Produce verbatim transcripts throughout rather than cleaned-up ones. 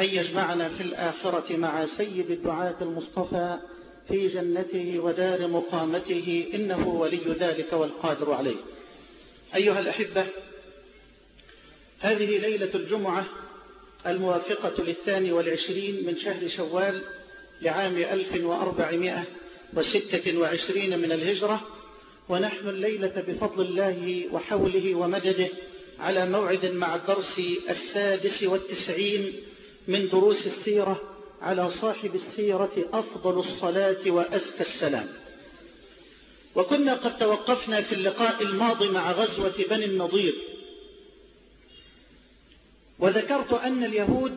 أن يجمعنا في الآخرة مع سيد الدعاة المصطفى في جنته ودار مقامته، إنه ولي ذلك والقادر عليه. أيها الأحبة، هذه ليلة الجمعة الموافقة للثاني والعشرين من شهر شوال لعام ألف وأربعمائة وستة وعشرين من الهجرة، ونحن الليلة بفضل الله وحوله ومدده على موعد مع الدرس السادس والتسعين من دروس السيرة على صاحب السيرة أفضل الصلاة وأزكى السلام. وكنا قد توقفنا في اللقاء الماضي مع غزوة بني النضير، وذكرت أن اليهود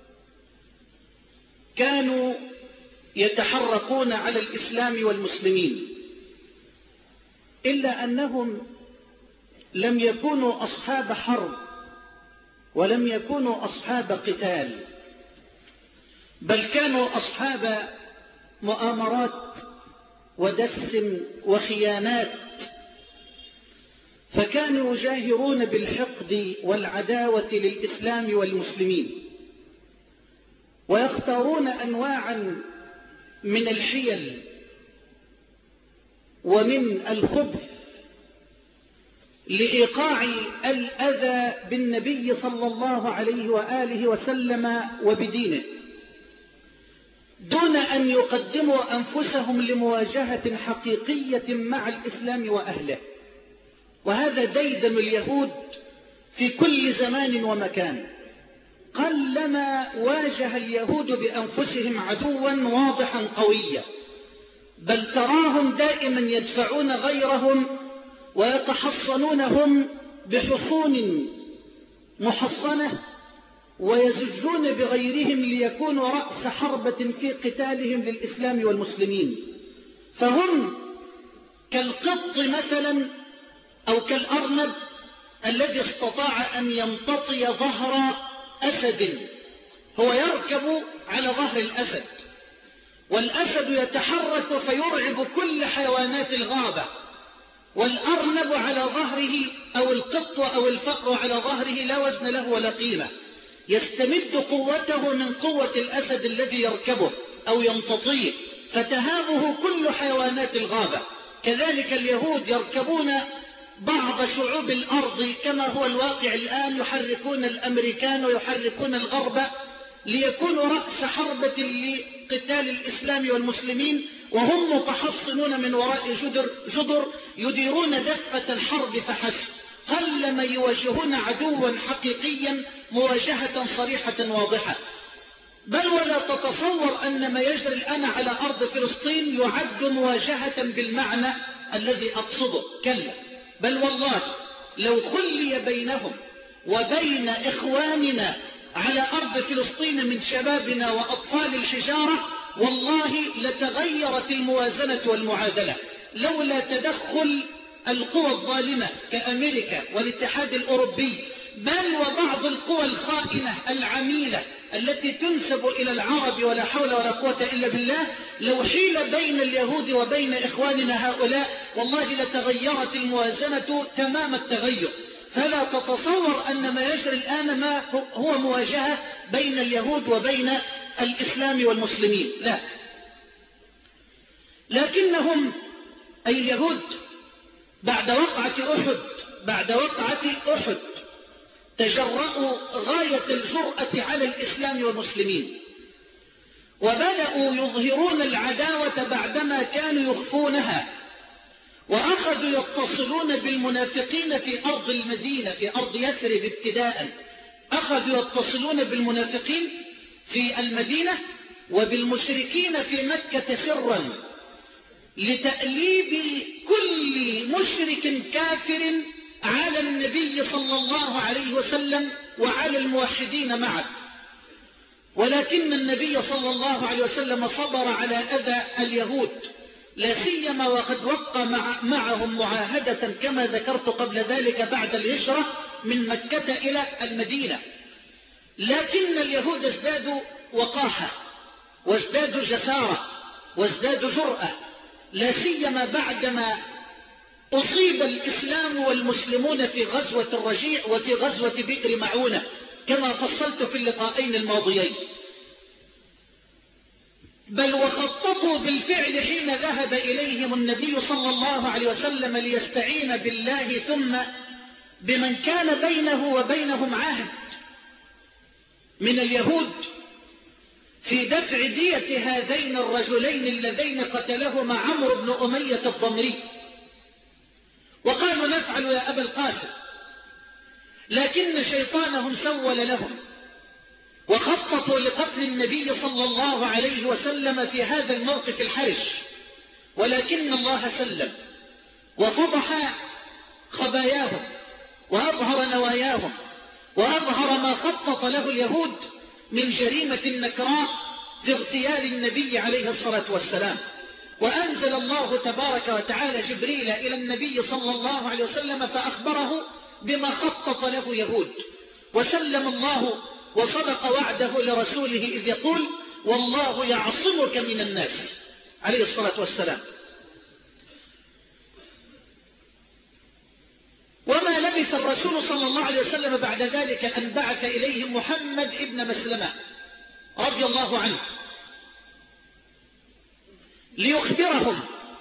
كانوا يتحرقون على الإسلام والمسلمين، إلا أنهم لم يكونوا أصحاب حرب ولم يكونوا أصحاب قتال، بل كانوا أصحاب مؤامرات ودس وخيانات، فكانوا يجاهرون بالحقد والعداوة للإسلام والمسلمين، ويختارون أنواعا من الحيل ومن الخبث لإيقاع الأذى بالنبي صلى الله عليه وآله وسلم وبدينه، دون أن يقدموا أنفسهم لمواجهة حقيقية مع الإسلام وأهله. وهذا ديدن اليهود في كل زمان ومكان. قلما واجه اليهود بأنفسهم عدوا واضحا قويا، بل تراهم دائما يدفعون غيرهم ويتحصنونهم بحصون محصنة، ويزجون بغيرهم ليكونوا رأس حربة في قتالهم للإسلام والمسلمين. فهم كالقط مثلا أو كالأرنب الذي استطاع أن يمتطي ظهر أسد، هو يركب على ظهر الأسد، والأسد يتحرك فيرعب كل حيوانات الغابة، والأرنب على ظهره أو القط أو الفأر على ظهره لا وزن له ولا قيمة، يستمد قوته من قوة الأسد الذي يركبه أو يمتطيه، فتهابه كل حيوانات الغابة. كذلك اليهود يركبون بعض شعوب الأرض كما هو الواقع الآن، يحركون الأمريكان ويحركون الغرب ليكونوا رأس حربة لقتال الإسلام والمسلمين، وهم متحصنون من وراء جدر, جدر يديرون دفة الحرب فحسب. قلما يواجهون عدوا حقيقيا مواجهة صريحة واضحة. بل ولا تتصور أن ما يجري الآن على أرض فلسطين يعد مواجهة بالمعنى الذي أقصده، كلا، بل والله لو خلي بينهم وبين إخواننا على أرض فلسطين من شبابنا وأطفال الحجارة، والله لتغيرت الموازنة والمعادلة، لولا تدخل القوى الظالمة كأمريكا والاتحاد الأوروبي، بل وبعض القوى الخائنة العميلة التي تنسب إلى العرب، ولا حول ولا قوة إلا بالله. لو حيل بين اليهود وبين إخواننا هؤلاء والله لتغيرت الموازنة تمام التغير. فلا تتصور أن ما يجري الآن ما هو مواجهة بين اليهود وبين الإسلام والمسلمين، لا. لكنهم أي اليهود بعد وقعة أحد بعد وقعة أحد تجرؤوا غاية الجرأة على الإسلام والمسلمين، وبدأوا يظهرون العداوة بعدما كانوا يخفونها، وأخذوا يتصلون بالمنافقين في أرض المدينة في أرض يثرب ابتداء، أخذوا يتصلون بالمنافقين في المدينة وبالمشركين في مكة سرا، لتأليب كل مشرك كافر على النبي صلى الله عليه وسلم وعلى الموحدين معه. ولكن النبي صلى الله عليه وسلم صبر على أذى اليهود، لا سيما وقد وقع مع معهم معاهدة كما ذكرت قبل ذلك بعد الهجرة من مكة إلى المدينة. لكن اليهود ازدادوا وقاحة وازدادوا جسارة وازدادوا جرأة، لا سيما بعدما أصيب الإسلام والمسلمون في غزوة الرجيع وفي غزوة بئر معونة كما فصلت في اللقاءين الماضيين. بل وخططوا بالفعل حين ذهب إليهم النبي صلى الله عليه وسلم ليستعين بالله ثم بمن كان بينه وبينهم عهد من اليهود في دفع دية هذين الرجلين اللذين قتلهما عمرو بن أمية الضمري، وقالوا نفعل يا أبا القاسم، لكن شيطانهم سول لهم وخططوا لقتل النبي صلى الله عليه وسلم في هذا الموقف الحرج، ولكن الله سلم وفضح خباياهم وأظهر نواياهم وأظهر ما خطط له اليهود من جريمة نكراء في اغتيال النبي عليه الصلاة والسلام. وأنزل الله تبارك وتعالى جبريل إلى النبي صلى الله عليه وسلم فأخبره بما خطط له يهود، وسلم الله وصدق وعده لرسوله إذ يقول والله يعصمك من الناس عليه الصلاة والسلام. وما لبث الرسول صلى الله عليه وسلم بعد ذلك أن بعث إليهم محمد ابن مسلمة رضي الله عنه ليخبرهم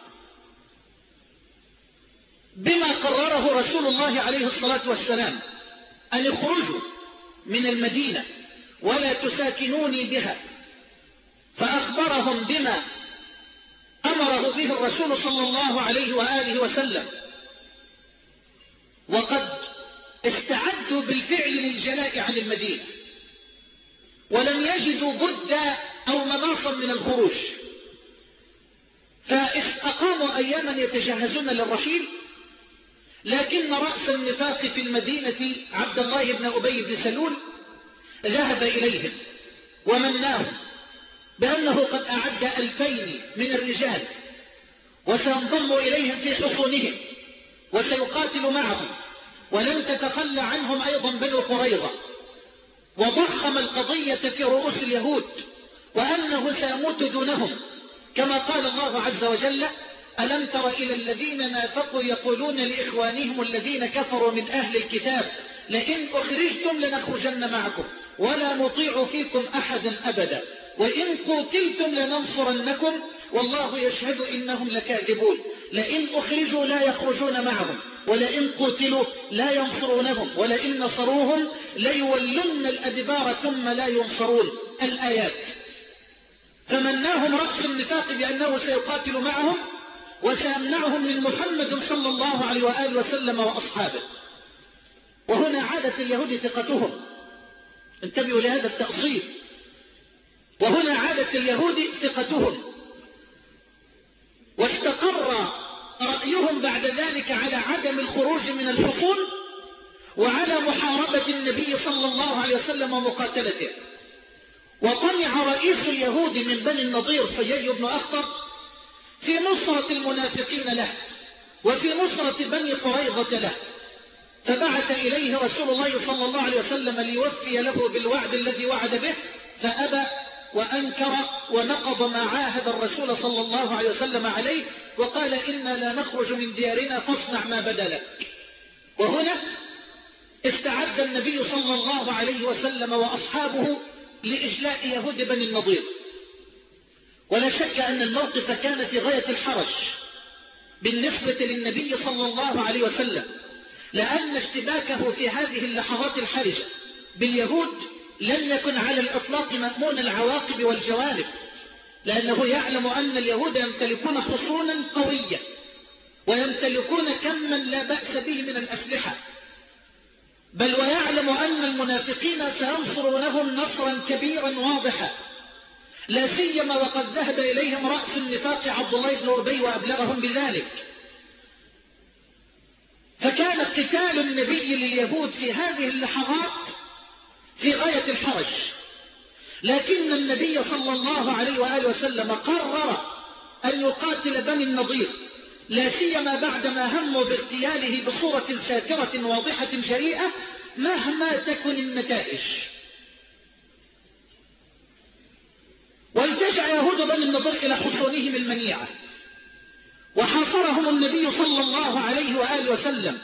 بما قرره رسول الله عليه الصلاة والسلام أن يخرجوا من المدينة ولا تساكنوني بها، فأخبرهم بما أمره به الرسول صلى الله عليه وآله وسلم، وقد استعدوا بالفعل للجلاء عن المدينة ولم يجدوا بدا أو مناصا من الخروج، فأقاموا أياما يتجهزون للرحيل، لكن رأس النفاق في المدينة عبد الله بن أبي بن سلول ذهب إليهم ومناهم بأنه قد أعد ألفين من الرجال وسينضم إليهم في حصونهم وسيقاتل معهم، ولن تتخلى عنهم أيضا بنو قريظة، وضخم القضية في رؤوس اليهود وأنه سيموت دونهم، كما قال الله عز وجل ألم تر إلى الذين نافقوا يقولون لإخوانهم الذين كفروا من أهل الكتاب لئن أخرجتم لنخرجن معكم ولا نطيع فيكم أحدا أبدا وإن قتلتم لننصرنكم والله يشهد إنهم لكاذبون، لئن أخرجوا لا يخرجون معهم ولئن قتلوا لا ينصرونهم ولئن نصروهم ليولن الأدبار ثم لا ينصرون الآيات. فمناهم رأس النفاق بأنه سيقاتل معهم وسيمنعهم من محمد صلى الله عليه وآله وسلم وأصحابه. وهنا عادت اليهود ثقتهم، انتبهوا لهذا التأصيل، وهنا عادت اليهود ثقتهم واستقر رأيهم بعد ذلك على عدم الخروج من الحصون وعلى محاربة النبي صلى الله عليه وسلم ومقاتلته. وطمع رئيس اليهود من بني النضير حيي بن أخطر في نصرة المنافقين له وفي نصرة بني قريظة له، فبعث إليه رسول الله صلى الله عليه وسلم ليوفي له بالوعد الذي وعد به، فأبى وأنكر ونقض ما عاهد الرسول صلى الله عليه وسلم عليه وقال إنا لا نخرج من ديارنا فاصنع ما بدا لك. وهنا استعد النبي صلى الله عليه وسلم وأصحابه لإجلاء يهود بني النضير، ولا شك أن الموقف كان في غاية الحرج بالنسبة للنبي صلى الله عليه وسلم، لأن اشتباكه في هذه اللحظات الحرجة باليهود لم يكن على الإطلاق مأمون العواقب والجوانب، لأنه يعلم أن اليهود يمتلكون حصونا قوية ويمتلكون كما لا بأس به من الأسلحة، بل ويعلم أن المنافقين سينصرونهم نصرا كبيرا واضحا، لا سيما وقد ذهب إليهم رأس النفاق عبد الله بن أبي وأبلغهم بذلك. فكان قتال النبي لليهود في هذه اللحظات في غاية الحرج، لكن النبي صلى الله عليه وآله وسلم قرر أن يقاتل بني النضير، لا سيما بعدما هموا باغتياله بصورة ساكرة واضحة جريئة مهما تكن النتائج. والتجأ يهود بني النضير إلى حصونهم المنيعة وحاصرهم النبي صلى الله عليه وآله وسلم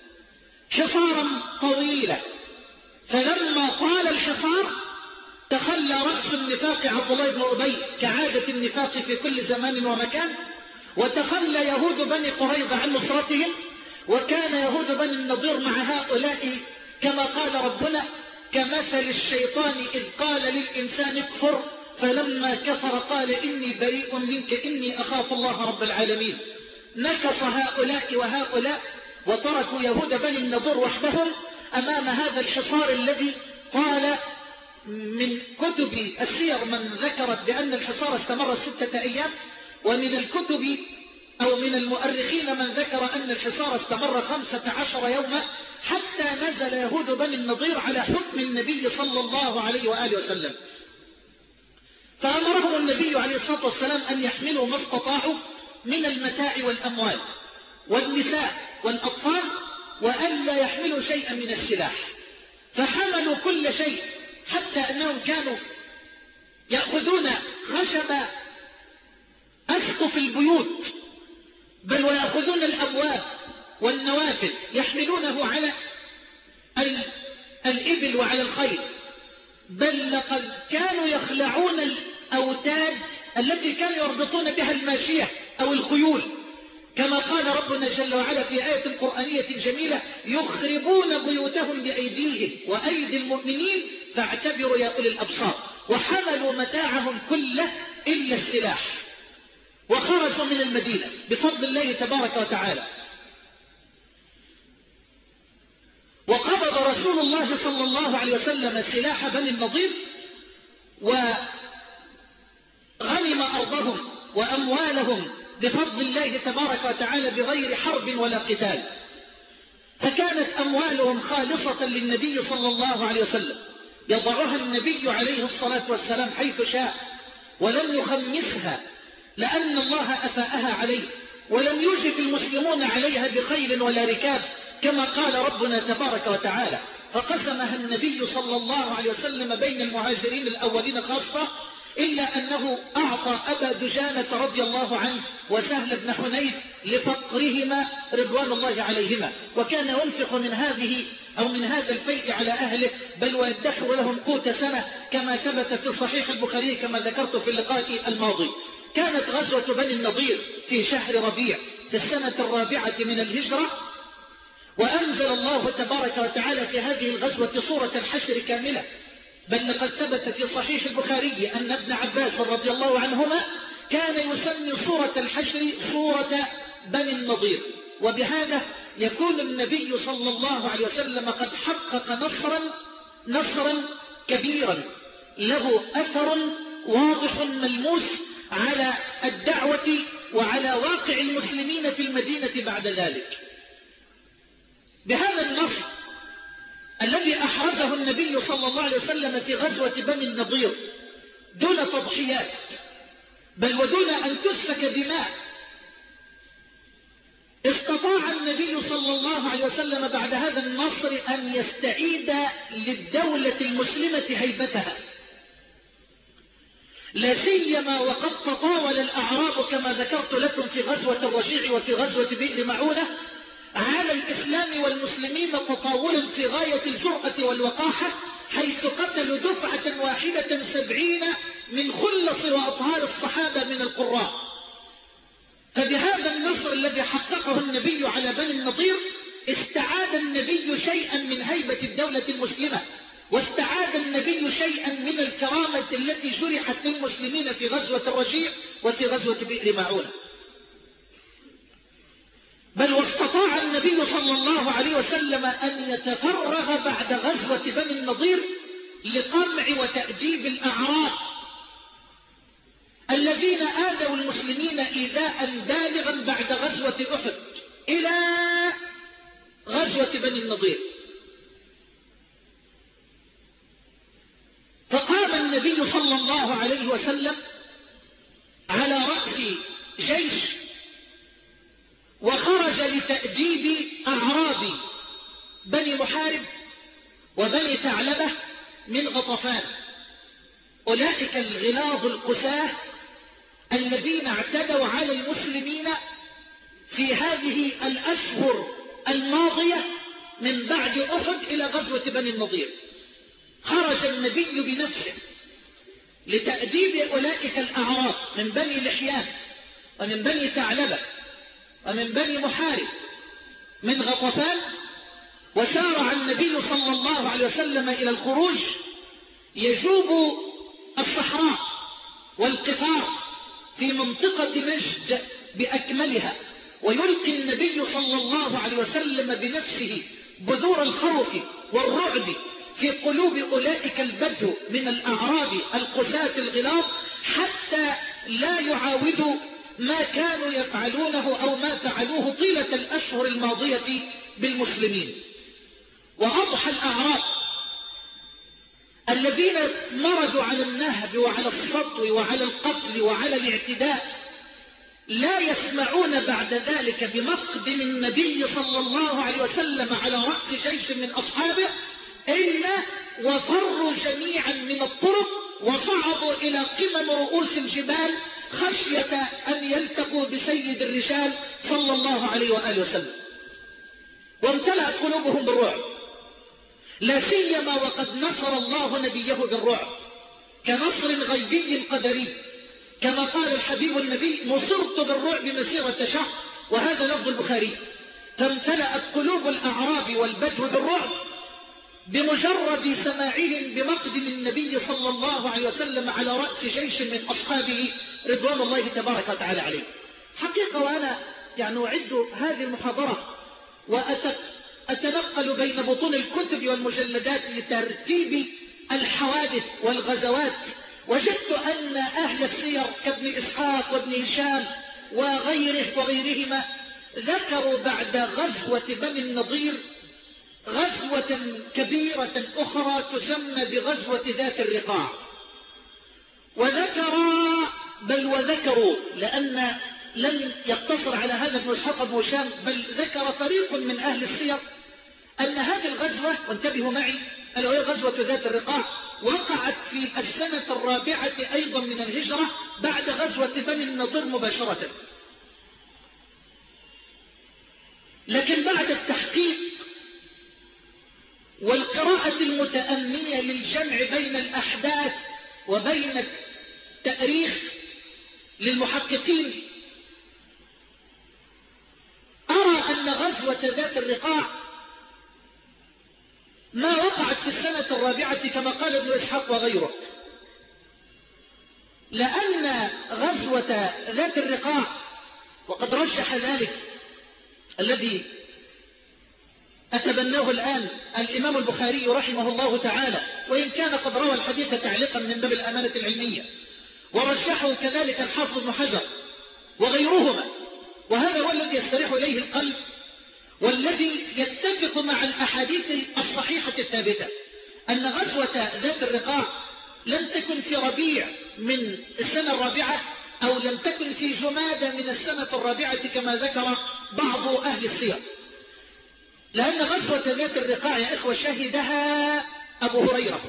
حصارا طويلا، فلما طال الحصار تخلى وتولى رأس النفاق عبد الله بن أبي كعادة النفاق في كل زمان ومكان، وتخلى يهود بني قريظة عن نصرتهم، وكان يهود بني النضير مع هؤلاء كما قال ربنا: كمثل الشيطان إذ قال للإنسان اكفر فلما كفر قال إني بريء منك إني أخاف الله رب العالمين. نكص هؤلاء وهؤلاء وتركوا يهود بني النضير وحدهم أمام هذا الحصار الذي طال. من كتب السير من ذكرت بأن الحصار استمر ستة أيام، ومن الكتب أو من المؤرخين من ذكر أن الحصار استمر خمسة عشر يوما، حتى نزل يهود بني النضير على حكم النبي صلى الله عليه وآله وسلم. فأمرهم النبي عليه الصلاة والسلام أن يحملوا ما استطاعوا من المتاع والأموال والنساء والأطفال، وألا يحملوا شيئا من السلاح. فحملوا كل شيء، حتى أنهم كانوا يأخذون خشب أسقف البيوت، بل ويأخذون الأبواب والنوافذ يحملونه على الإبل وعلى الخيل، بل لقد كانوا يخلعون الأوتاد التي كانوا يربطون بها الماشية أو الخيول، كما قال ربنا جل وعلا في آية قرآنية جميلة: يخربون بيوتهم بأيديهم وأيدي المؤمنين فاعتبروا يا أولي الأبصار. وحملوا متاعهم كله إلا السلاح، وخرجوا من المدينة بفضل الله تبارك وتعالى. وقبض رسول الله صلى الله عليه وسلم سلاح بني النضير، وغنم أرضهم وأموالهم بفضل الله تبارك وتعالى بغير حرب ولا قتال. فكانت أموالهم خالصة للنبي صلى الله عليه وسلم، يضعها النبي عليه الصلاة والسلام حيث شاء، ولم يخمسها لأن الله أفاءها عليه، ولم يوجف المسلمون عليها بخيل ولا ركاب كما قال ربنا تبارك وتعالى. فقسمها النبي صلى الله عليه وسلم بين المهاجرين الأولين خاصة، إلا أنه أعطى أبا دجانة رضي الله عنه وسهل بن حنيف لفقرهما رضوان الله عليهما، وكان ينفق من هذه أو من هذا الفيء على أهله، بل ويدخر لهم قوت سنة كما ثبت في صحيح البخاري كما ذكرت في اللقاء الماضي. كانت غزوة بني النضير في شهر ربيع في السنة الرابعة من الهجرة، وأنزل الله تبارك وتعالى في هذه الغزوة سورة الحشر كاملة، بل لقد ثبت في صحيح البخاري أن ابن عباس رضي الله عنهما كان يسمي سورة الحشر سورة بني النضير. وبهذا يكون النبي صلى الله عليه وسلم قد حقق نصرا نصرا كبيرا له أثر واضح ملموس على الدعوة وعلى واقع المسلمين في المدينة بعد ذلك. بهذا النصر الذي أحرزه النبي صلى الله عليه وسلم في غزوة بني النضير دون تضحيات، بل ودون أن تسفك دماء، استطاع النبي صلى الله عليه وسلم بعد هذا النصر أن يستعيد للدولة المسلمة هيبتها، لا سيما وقد تطاول الأعراب كما ذكرت لكم في غزوة الرجيع وفي غزوة بئر معونة على الإسلام والمسلمين تطاولا في غاية الجرأة والوقاحة، حيث قتلوا دفعة واحدة سبعين من خلص وأطهار الصحابة من القراء. فبهذا النصر الذي حققه النبي على بني النضير استعاد النبي شيئا من هيبة الدولة المسلمة، واستعاد النبي شيئا من الكرامة التي جرحت للمسلمين في غزوة الرجيع وفي غزوة بئر معونة. بل واستطاع النبي صلى الله عليه وسلم أن يتفرغ بعد غزوة بني النضير لقمع وتأديب الأعراب الذين آذوا المسلمين إيذاء بالغا بعد غزوة أحد إلى غزوة بني النضير. فقام النبي صلى الله عليه وسلم على رأس جيش وخرج لتأديب أعراب بني محارب وبني ثعلبة من غطفان، أولئك الغلاظ القساة الذين اعتدوا على المسلمين في هذه الأشهر الماضية من بعد أحد إلى غزوة بني النضير. خرج النبي بنفسه لتأديب أولئك الأعراب من بني لحيان ومن بني ثعلبة ومن بني محارب من غطفان، وسارع النبي صلى الله عليه وسلم إلى الخروج يجوب الصحراء والقفار في منطقة نجد بأكملها، ويلقي النبي صلى الله عليه وسلم بنفسه بذور الخوف والرعب في قلوب أولئك البدو من الأعراب القساة الغلاظ، حتى لا يعاودوا ما كانوا يفعلونه أو ما فعلوه طيلة الأشهر الماضية بالمسلمين. وأضحى الأعراب الذين مرضوا على النهب وعلى السطو وعلى القتل وعلى الاعتداء لا يسمعون بعد ذلك بمقدم النبي صلى الله عليه وسلم على رأس جيش من أصحابه إلا وفروا جميعا من الطرق وصعدوا إلى قمم رؤوس الجبال خشية أن يلتقوا بسيد الرجال صلى الله عليه وآله وسلم. وامتلأت قلوبهم بالرعب، لا سيما وقد نصر الله نبيه بالرعب كنصر غيبي قدري، كما قال الحبيب النبي: نصرت بالرعب مسيرة شهر، وهذا لفظ البخاري. فامتلأت قلوب الأعراب والبدو بالرعب بمجرد سماعهم بمقدم النبي صلى الله عليه وسلم على رأس جيش من أصحابه رضوان الله تبارك وتعالى عليه. حقيقة وأنا يعني أعد هذه المحاضرة وأتنقل بين بطون الكتب والمجلدات لترتيب الحوادث والغزوات، وجدت أن أهل السير كابن إسحاق وابن هشام وغيره وغيرهما ذكروا بعد غزوة بني النضير غزوة كبيرة أخرى تسمى بغزوة ذات الرقاع، وذكروا بل وذكروا لأن لم يقتصر على هذا ابن إسحاق وابن هشام، بل ذكر فريق من أهل السير أن هذه الغزوة، وانتبهوا معي، ألا وهي غزوة ذات الرقاع، وقعت في السنة الرابعة أيضا من الهجرة بعد غزوة بني النضير مباشرة. لكن بعد التحقيق والقراءة المتأنية للجمع بين الأحداث وبين التاريخ للمحققين، أرى أن غزوة ذات الرقاع ما وقعت في السنة الرابعة كما قال ابن إسحاق وغيره، لأن غزوة ذات الرقاع، وقد رجح ذلك الذي أتبناه الآن الإمام البخاري رحمه الله تعالى، وإن كان قد روى الحديث تعليقا من باب الأمانة العلمية، ورجحه كذلك الحافظ ابن حجر وغيرهما، وهذا هو الذي يستريح إليه القلب والذي يتفق مع الأحاديث الصحيحة الثابتة، أن غزوة ذات الرقاع لم تكن في ربيع من السنة الرابعة أو لم تكن في جمادى من السنة الرابعة كما ذكر بعض أهل السير، لأن غزوة ذات الرقاع يا إخوة شهدها أبو هريرة،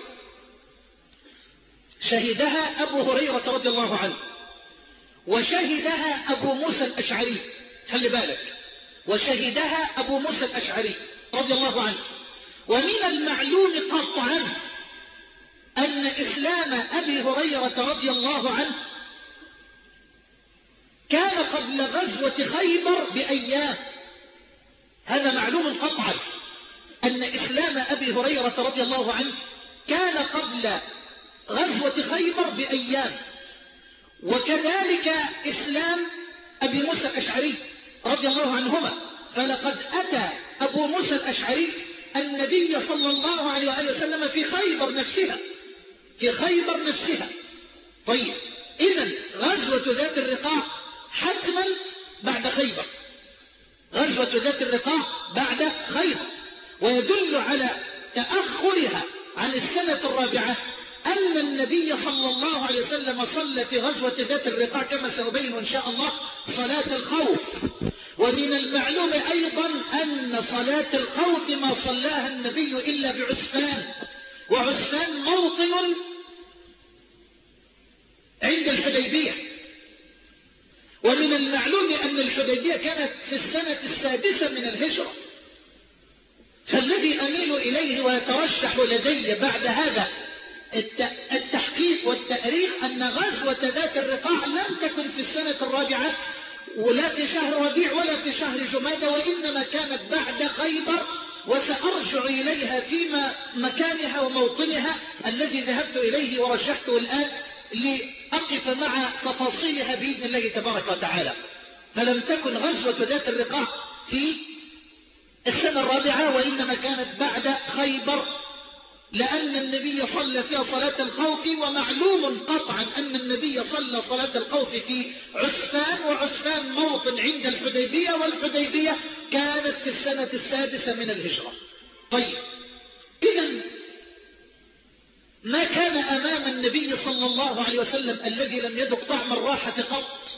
شهدها أبو هريرة رضي الله عنه، وشهدها أبو موسى الأشعري، خلي بالك، وشهدها أبو موسى الأشعري رضي الله عنه. ومن المعلوم قطعا أن إسلام أبي هريرة رضي الله عنه كان قبل غزوة خيبر بأيام، هذا معلوم قطعا أن إسلام أبي هريرة رضي الله عنه كان قبل غزوة خيبر بأيام، وكذلك إسلام أبي موسى الأشعري رضي الله عنهما، فلقد أتى أبو موسى الأشعري النبي صلى الله عليه وآله وسلم في خيبر نفسها، في خيبر نفسها. طيب إذن غزوة ذات الرقاع حتما بعد خيبر، غزوة ذات الرقاع بعد خيبر، ويدل على تأخرها عن السنة الرابعة أن النبي صلى الله عليه وسلم صلى في غزوة ذات الرقاع كما سأبين إن شاء الله صلاة الخوف. ومن المعلوم أيضا أن صلاة الخوف ما صلاها النبي إلا بعسفان، وعسفان موطن عند الحديبية، ومن المعلوم أن الحديبية كانت في السنة السادسة من الهجرة. فالذي أميل إليه ويترشح لدي بعد هذا التحقيق والتأريخ أن غزوة ذات الرقاع لم تكن في السنة الرابعة ولا في شهر ربيع ولا في شهر جمادى، وإنما كانت بعد خيبر، وسأرجع إليها في مكانها وموطنها الذي ذهبت إليه ورجحته الآن لأقف مع تفاصيلها بإذن الله تبارك وتعالى. فلم تكن غزوة ذات الرقاع في السنة الرابعة، وإنما كانت بعد خيبر، لأن النبي صلى فيها صلاة الخوف، ومعلوم قطعا أن النبي صلى صلاة الخوف في عسفان، وعسفان موطن عند الحديبية، والحديبية كانت في السنة السادسة من الهجرة. طيب، إذن ما كان أمام النبي صلى الله عليه وسلم الذي لم يذق طعم الراحة قط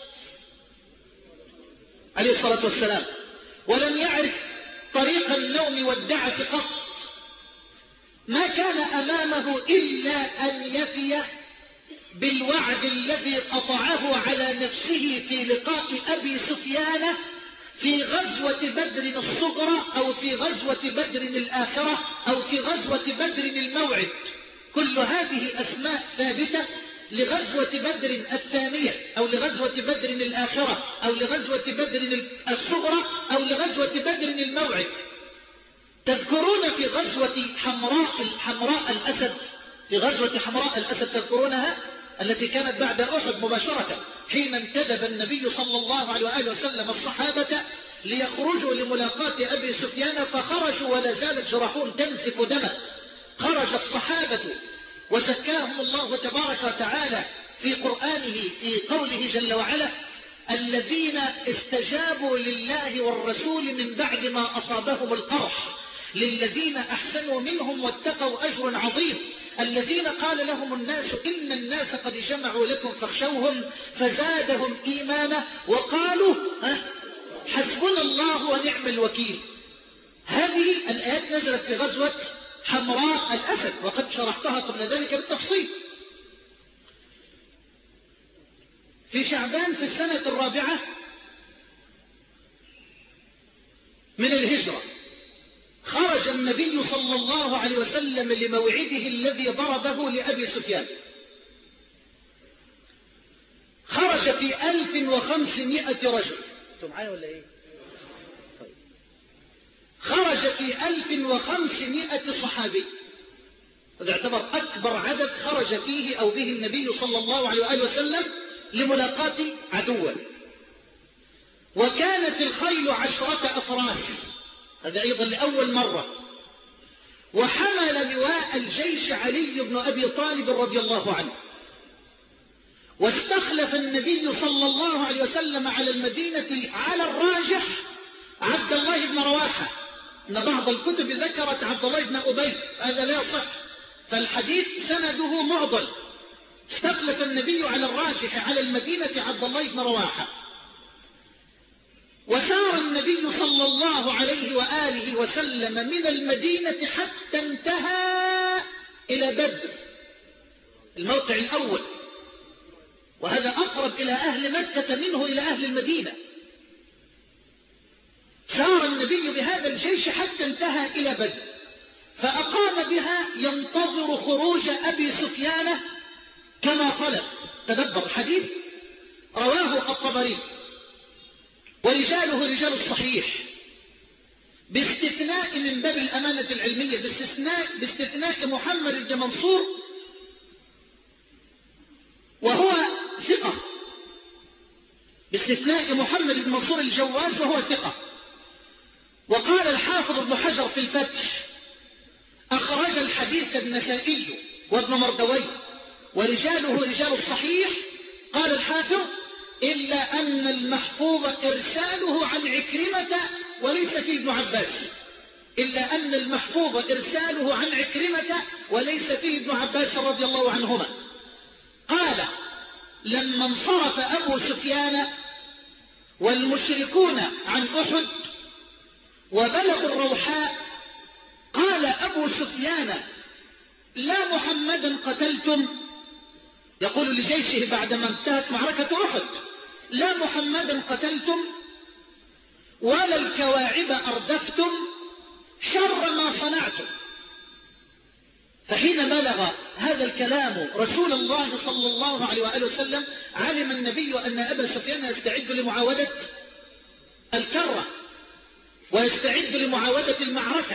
عليه الصلاة والسلام، ولم يعرف طريق النوم والدعة قط، ما كان أمامه إلا أن يفي بالوعد الذي قطعه على نفسه في لقاء أبي سفيان في غزوة بدر الصغرى، أو في غزوة بدر الآخرة، أو في غزوة بدر الموعد. كل هذه أسماء ثابتة لغزوة بدر الثانية، أو لغزوة بدر الآخرة، أو لغزوة بدر الصغرى، أو لغزوة بدر الموعد. تذكرون في غزوة حمراء حمراء الأسد، في غزوة حمراء الأسد تذكرونها التي كانت بعد أحد مباشرة، حين انتدب النبي صلى الله عليه وآله وسلم الصحابة ليخرجوا لملاقاة أبي سفيان، فخرجوا ولا زالت جراحهم تنزف دما. خرج الصحابة وزكاهم الله تبارك وتعالى في قرآنه في قوله جل وعلا: الذين استجابوا لله والرسول من بعد ما أصابهم القرح للذين أحسنوا منهم واتقوا أجر عظيم، الذين قال لهم الناس إن الناس قد جمعوا لكم فاخشوهم فزادهم إيمانا وقالوا حسبنا الله ونعم الوكيل. هذه الآيات نزلت في غزوة حمراء الأسد، وقد شرحتها قبل ذلك بالتفصيل. في شعبان في السنة الرابعة من الهجرة خرج النبي صلى الله عليه وسلم لموعده الذي ضربه لأبي سفيان. خرج في ألف وخمسمائة رجل. انتم معايا ولا ايه؟ طيب. خرج في ألف وخمسمائة صحابي، هذا يعتبر أكبر عدد خرج فيه أو به النبي صلى الله عليه وآله وسلم لملاقاة عدوه. وكانت الخيل عشرة أفراس، هذا أيضا لأول مرة. وحمل لواء الجيش علي بن أبي طالب رضي الله عنه. واستخلف النبي صلى الله عليه وسلم على المدينة على الراجح عبد الله بن رواحة، إن بعض الكتب ذكرت عبد الله بن أبي، هذا لا يصح، فالحديث سنده معضل. استخلف النبي على الراجح على المدينة عبد الله بن رواحة. وسار النبي صلى الله عليه وآله وسلم من المدينة حتى انتهى إلى بدر، الموقع الأول، وهذا أقرب إلى أهل مكة منه إلى أهل المدينة. سار النبي بهذا الجيش حتى انتهى إلى بدر، فأقام بها ينتظر خروج أبي سفيان كما طلب. تدبر حديث رواه الطبري ورجاله رجال الصحيح، باستثناء من باب الأمانة العلمية، باستثناء, باستثناء محمد بن منصور وهو ثقة، باستثناء محمد بن منصور الجواز وهو ثقة. وقال الحافظ ابن حجر في الفتح: أخرج الحديث النسائي وابن مردوي ورجاله رجال الصحيح. قال الحافظ: إلا أن المحفوظ إرساله عن عكرمة وليس فيه ابن عباس، إلا أن المحفوظ إرساله عن عكرمة وليس فيه ابن عباس رضي الله عنهما. قال: لما انصرف أبو سفيان والمشركون عن أحد وبلغوا الروحاء، قال أبو سفيان: لا محمدا قتلتم، يقول لجيشه بعدما انتهت معركة أحد: لا محمدا قتلتم ولا الكواعب أردفتم، شر ما صنعتم. فحين بلغ هذا الكلام رسول الله صلى الله عليه وآله وسلم علم النبي أن أبا سفيان يستعد لمعاودة الكرة ويستعد لمعاودة المعركة.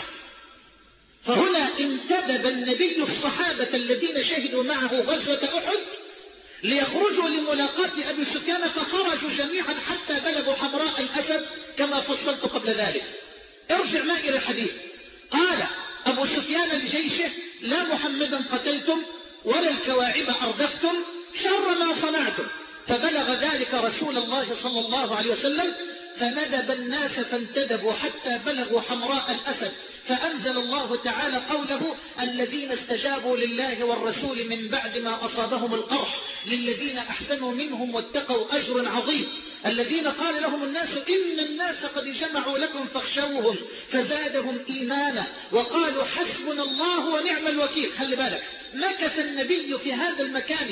فهنا انتدب النبي الصحابة الذين شهدوا معه غزوة أحد ليخرجوا لملاقاة أبي سفيان، فخرجوا جميعا حتى بلغوا حمراء الأسد كما فصلت قبل ذلك. ارجع معي إلى الحديث. قال أبو سفيان لجيشه: لا محمدا قتلتم ولا الكواعب أردفتم، شر ما صنعتم. فبلغ ذلك رسول الله صلى الله عليه وسلم فندب الناس فانتدبوا حتى بلغوا حمراء الأسد، فأنزل الله تعالى قوله: الذين استجابوا لله والرسول من بعد ما أصابهم القرح للذين أحسنوا منهم واتقوا أجر عظيم. الذين قال لهم الناس إن الناس قد جمعوا لكم فاخشوهم فزادهم إيمانا وقالوا حسبنا الله ونعم الوكيل. خلي بالك، مكث النبي في هذا المكان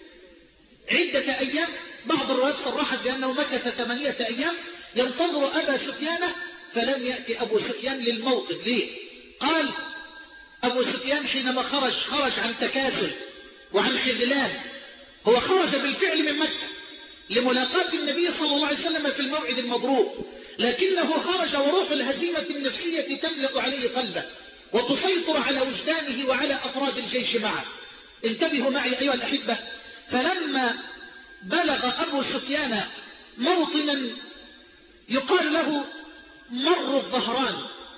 عدة أيام، بعض الروايات صرحت بأنه مكث ثمانية أيام ينتظر أبا سفيان، فلم يأتي أبو سفيان للموطن. ليه؟ قال أبو سفيان حينما خرج خرج عن تكاسل وعن خذلان، هو خرج بالفعل من مكة لملاقاة النبي صلى الله عليه وسلم في الموعد المضروب، لكنه خرج وروح الهزيمة النفسية تملأ عليه قلبه وتسيطر على وجدانه وعلى أفراد الجيش معه. انتبهوا معي أيها الأحبة. فلما بلغ أبو سفيان موطنا يقال له مر الظهران،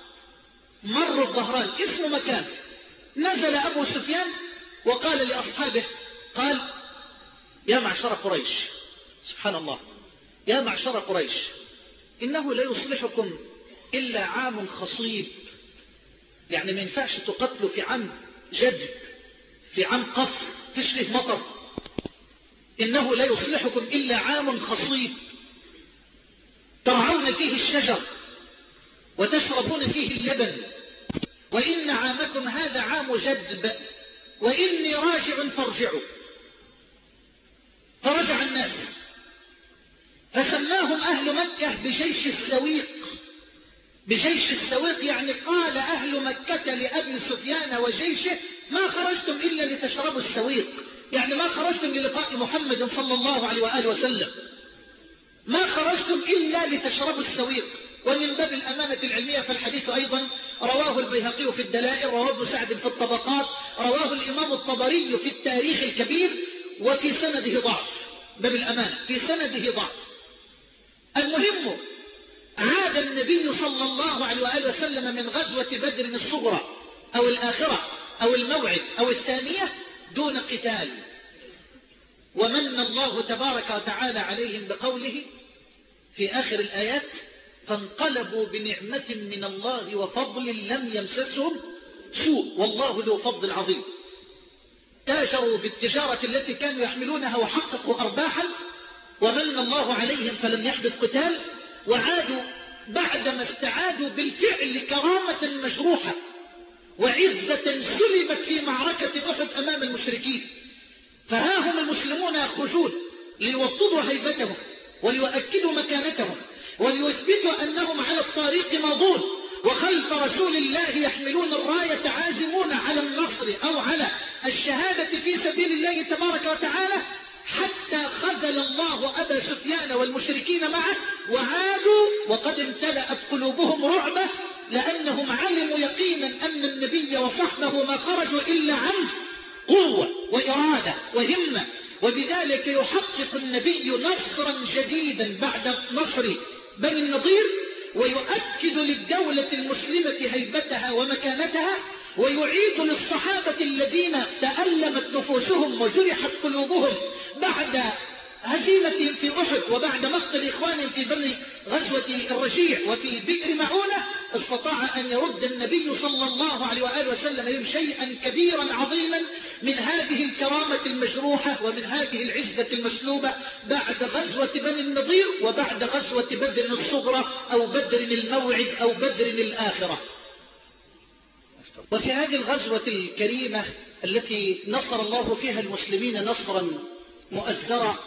مر الظهران اسم مكان، نزل أبو سفيان وقال لأصحابه، قال: يا معشر قريش، سبحان الله، يا معشر قريش، إنه لا يصلحكم إلا عام خصيب، يعني ما ينفعش تقتلوا في عام جد، في عام قفر تشرف مطر. إنه لا يصلحكم إلا عام خصيب ترعون فيه الشجر وتشربون فيه اللبن، وإن عامكم هذا عام جدب وإني راجع فارجعوا. فرجع الناس فسماهم أهل مكة بجيش السويق، بجيش السويق، يعني قال أهل مكة لأبي سفيان وجيشه: ما خرجتم إلا لتشربوا السويق، يعني ما خرجتم للقاء محمد صلى الله عليه وآله وسلم، ما خرجتم إلا لتشربوا السويق. ومن باب الأمانة العلمية فالحديث أيضا رواه البيهقي في الدلائل، رواه ابن سعد في الطبقات، رواه الإمام الطبري في التاريخ الكبير، وفي سنده ضعف. باب الأمانة في سنده ضعف. المهم، عاد النبي صلى الله عليه وآله وسلم من غزوة بدر الصغرى أو الآخرة أو الموعد أو الثانية دون قتال، ومن الله تبارك وتعالى عليهم بقوله في آخر الآيات: فانقلبوا بنعمة من الله وفضل لم يمسسهم سوء والله ذو فضل عظيم. تاجروا بالتجارة التي كانوا يحملونها وحققوا أرباحا، ومن الله عليهم فلم يحدث قتال، وعادوا بعدما استعادوا بالفعل كرامة مجروحة وعزة سلبت في معركة أحد أمام المشركين. فها هم المسلمون يخرجون ليوطدوا هيبتهم وليؤكدوا مكانتهم وليثبتوا أنهم على الطريق ماضون، وخلف رسول الله يحملون الراية عازمون على النصر أو على الشهادة في سبيل الله تبارك وتعالى، حتى خذل الله أبا سفيان والمشركين معه، وعادوا وقد امتلأت قلوبهم رعبة، لأنهم علموا يقينا أن النبي وصحبه ما خرجوا إلا عن قوة وإرادة وهمة. وبذلك يحقق النبي نصرا جديدا بعد نصر بني النضير، ويؤكد للدولة المسلمة هيبتها ومكانتها، ويعيد للصحابة الذين تألمت نفوسهم وجرحت قلوبهم بعد هزيمتهم في أحد وبعد مقتل إخوانهم في بني غزوة الرجيع وفي بئر معونة، استطاع أن يرد النبي صلى الله عليه وآله وسلم إليهم شيئا كبيرا عظيما من هذه الكرامة المجروحة ومن هذه العزة المسلوبة بعد غزوة بني النضير وبعد غزوة بدر الصغرى أو بدر الموعد أو بدر الآخرة. وفي هذه الغزوة الكريمة التي نصر الله فيها المسلمين نصرا مؤزرا،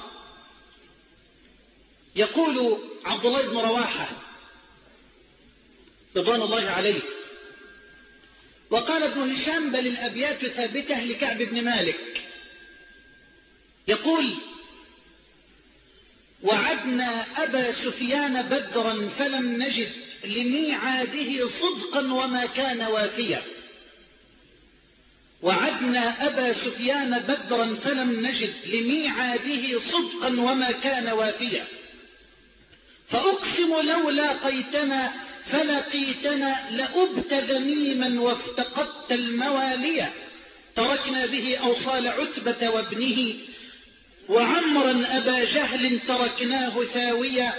يقول عبد الله بن رواحة رضوان الله عليه: وقال ابن هشام بل الأبيات ثابتة لكعب بن مالك يقول: وعدنا أبا سفيان بدرا فلم نجد لميعاده صدقا وما كان وافيا. وعدنا أبا سفيان بدرا فلم نجد لميعاده صدقا وما كان وافيا. فأقسم لو لاقيتنا فلقيتنا لأبت ذميما وافتقدت المواليا. تركنا به أوصال عتبة وابنه وعمرا أبا جهل تركناه ثاويا.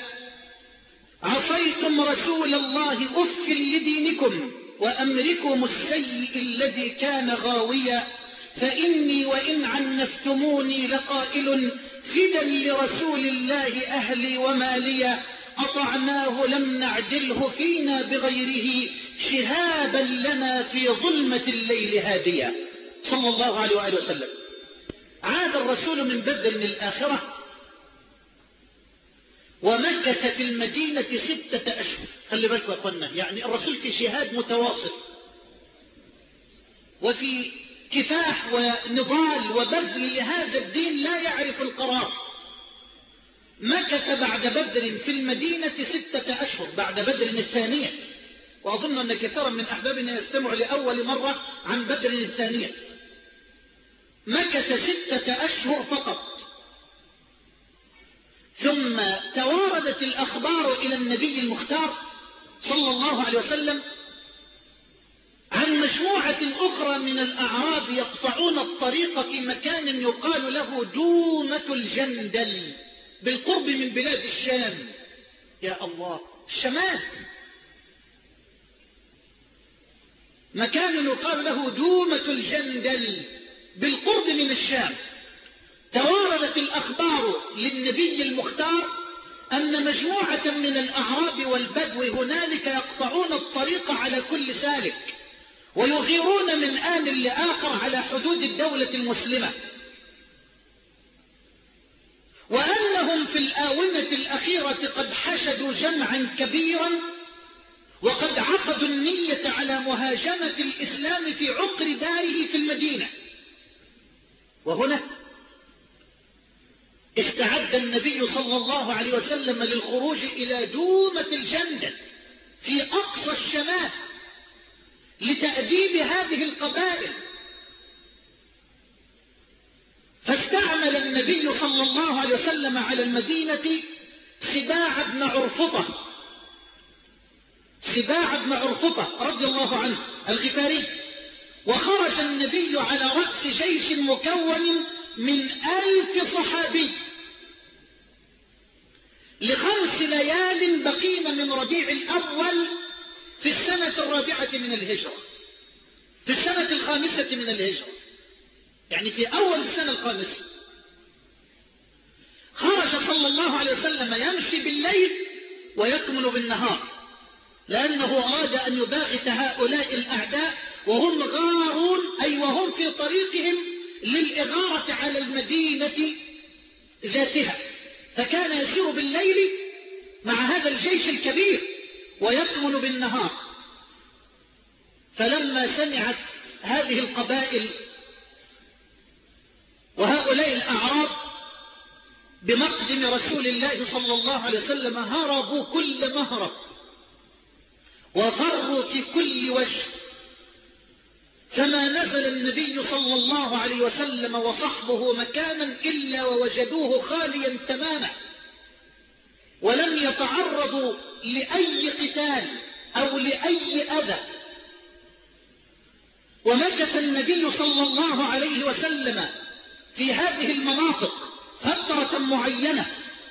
عصيتم رسول الله أف لدينكم وأمركم السيء الذي كان غاويا. فإني وإن عنفتموني لقائل فدا لرسول الله أهلي وماليا. أطعناه لم نعدله فينا بغيره شهابا لنا في ظلمة الليل هاديا. صلى الله عليه وآله وسلم. عاد الرسول من بدر الآخرة ومكث في المدينة ستة أشهر. خلي بالكم يا أخوانا، يعني الرسول في جهاد متواصل وفي كفاح ونضال وبذل لهذا الدين لا يعرف القرار. مكث بعد بدر في المدينة ستة أشهر، بعد بدر الثانية، وأظن أن كثيرا من أحبابنا يستمع لأول مرة عن بدر الثانية. مكث ستة أشهر فقط، ثم تواردت الأخبار إلى النبي المختار صلى الله عليه وسلم عن مجموعة أخرى من الأعراب يقطعون الطريق في مكان يقال له دومة الجندل بالقرب من بلاد الشام. يا الله، الشمال، مكان يقال له دومة الجندل بالقرب من الشام. تواردت الأخبار للنبي المختار أن مجموعة من الأعراب والبدو هنالك يقطعون الطريق على كل سالك ويغيرون من آن لآخر على حدود الدولة المسلمة، وأنهم في الآونة الأخيرة قد حشدوا جمعا كبيرا وقد عقدوا النية على مهاجمة الإسلام في عقر داره في المدينة. وهنا استعد النبي صلى الله عليه وسلم للخروج إلى دومة الجندل في أقصى الشمال لتأديب هذه القبائل. فاستعمل النبي صلى الله عليه وسلم على المدينة سباع بن عرفطة سباع بن عرفطة رضي الله عنه الغفاري. وخرج النبي على رأس جيش مكون من ألف صحابي لخمس ليال بقين من ربيع الأول في السنة الرابعة من الهجرة، في السنة الخامسة من الهجرة، يعني في أول السنة الخامسة. خرج صلى الله عليه وسلم يمشي بالليل ويكمن بالنهار، لأنه أراد أن يباغت هؤلاء الأعداء وهم غارون، أي وهم في طريقهم للإغارة على المدينة ذاتها. فكان يسير بالليل مع هذا الجيش الكبير ويكمن بالنهار. فلما سمعت هذه القبائل وهؤلاء الأعراب بمقدم رسول الله صلى الله عليه وسلم هربوا كل مهرب وفروا في كل وجه. فما نزل النبي صلى الله عليه وسلم وصحبه مكانا إلا ووجدوه خاليا تماما، ولم يتعرضوا لأي قتال أو لأي أذى. ومكث النبي صلى الله عليه وسلم في هذه المناطق فترة معينة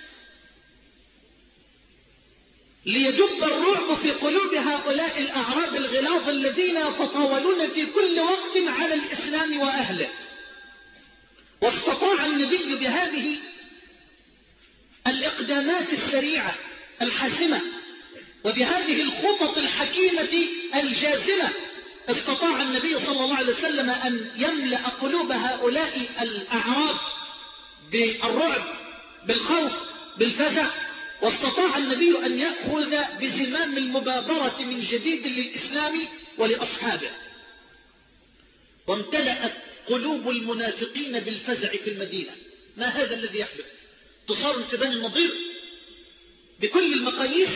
ليدب الرعب في قلوب هؤلاء الأعراب الغلاظ الذين يتطاولون في كل وقت على الإسلام وأهله. واستطاع النبي بهذه الإقدامات السريعة الحاسمة وبهذه الخطط الحكيمة الجازمة، استطاع النبي صلى الله عليه وسلم أن يملأ قلوب هؤلاء الأعراب بالرعب، بالخوف، بالفزع. واستطاع النبي أن يأخذ بزمام المبادرة من جديد للإسلام ولأصحابه. وامتلأت قلوب المنافقين بالفزع في المدينة. ما هذا الذي يحدث؟ انتصار في بني النضير بكل المقاييس،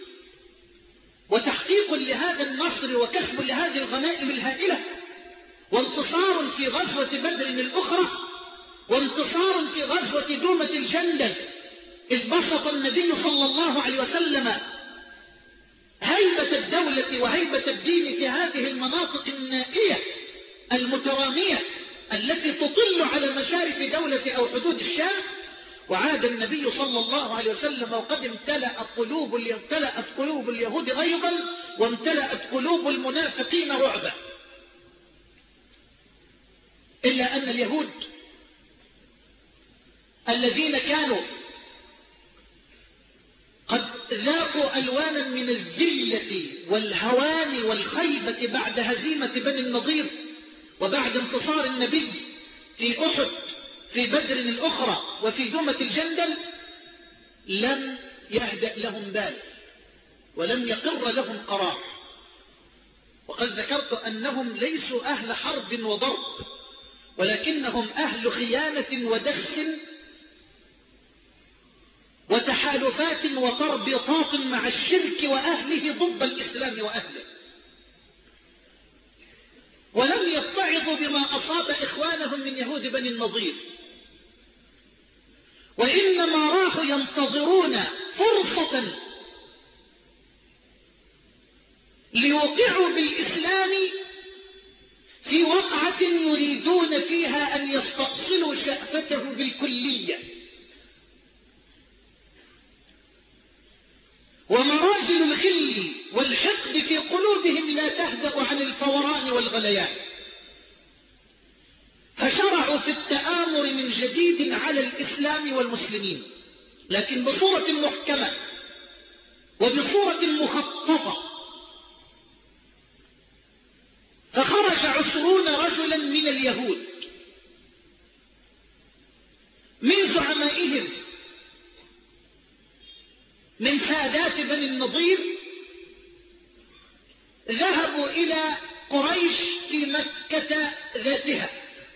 وتحقيق لهذا النصر وكسب لهذه الغنائم الهائلة، وانتصار في غزوة بدر الأخرى، وانتصار في غزوة دومة الجندل، إذ بسط النبي صلى الله عليه وسلم هيبة الدولة وهيبة الدين في هذه المناطق النائية المترامية التي تطل على مشارف دولة أو حدود الشام. وعاد النبي صلى الله عليه وسلم وقد امتلأت قلوب امتلأت قلوب اليهود غيظا، وامتلأت قلوب المنافقين رعبا. إلا أن اليهود الذين كانوا قد ذاقوا ألوانا من الذلة والهوان والخيبة بعد هزيمة بني النضير وبعد انتصار النبي في أحد في بدر الأخرى وفي دومة الجندل، لم يهدأ لهم بال ولم يقر لهم قرار. وقد ذكرت أنهم ليسوا أهل حرب وضرب، ولكنهم أهل خيانة ودس وتحالفات وتربطات مع الشرك وأهله ضد الإسلام وأهله. ولم يتعظوا بما أصاب إخوانهم من يهود بني النضير، وإنما راحوا ينتظرون فرصة ليوقعوا بالإسلام في وقعة يريدون فيها أن يستأصلوا شأفته بالكلية. ومراجل الغل والحقد في قلوبهم لا تهدأ عن الفوران والغليان، فشرعوا في التآمر من جديد على الإسلام والمسلمين، لكن بصورة محكمة وبصورة مخططة. فخرج عشرون رجلا من اليهود من زعمائهم من سادات بني النضير، ذهبوا إلى قريش في مكة ذاتها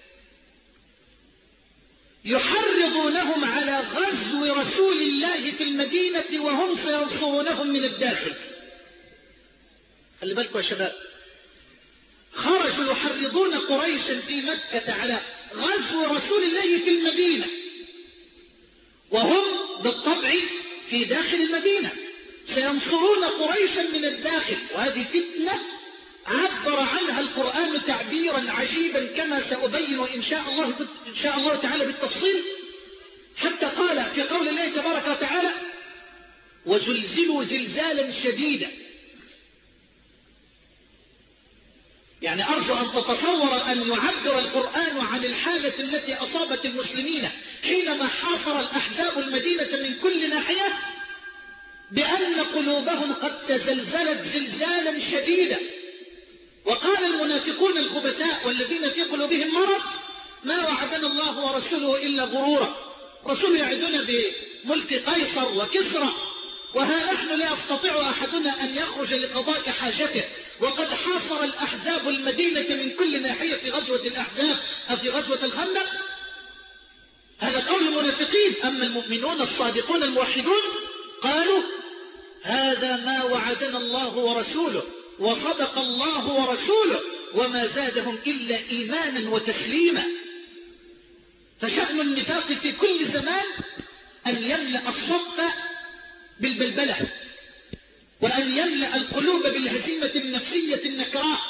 يحرضونهم على غزو رسول الله في المدينة، وهم سينصرونهم من الداخل. خلي بالكم يا شباب، خرجوا يحرضون قريشا في مكة على غزو رسول الله في المدينة، وهم بالطبع في داخل المدينة سينصرون قريشا من الداخل. وهذه فتنة عبر عنها القرآن تعبيرا عجيبا كما سأبين إن شاء الله إن شاء الله تعالى بالتفصيل، حتى قال في قول الله تبارك وتعالى: وزلزلوا زلزالا شديدا. يعني أرجو أن تتصور أن يعبر القرآن عن الحالة التي أصابت المسلمين حينما حاصر الأحزاب المدينة من كل ناحية، بأن قلوبهم قد تزلزلت زلزالا شديدا. وقال المنافقون الخبثاء والذين في قلوبهم مرض: ما وعدنا الله ورسوله إلا غرورا. رسول يعدنا بملك قيصر وكسرى، وها نحن لا يستطيع أحدنا أن يخرج لقضاء حاجته، وقد حاصر الأحزاب المدينة من كل ناحية في غزوة الأحزاب أو في غزوة الخندق. هذا قول المنافقين. أما المؤمنون الصادقون الموحدون قالوا: هذا ما وعدنا الله ورسوله، وصدق الله ورسوله، وما زادهم إلا إيمانا وتسليما. فشأن النفاق في كل زمان أن يملأ الصف بالبلبلة، وأن يملأ القلوب بالهزيمة النفسية النكراء.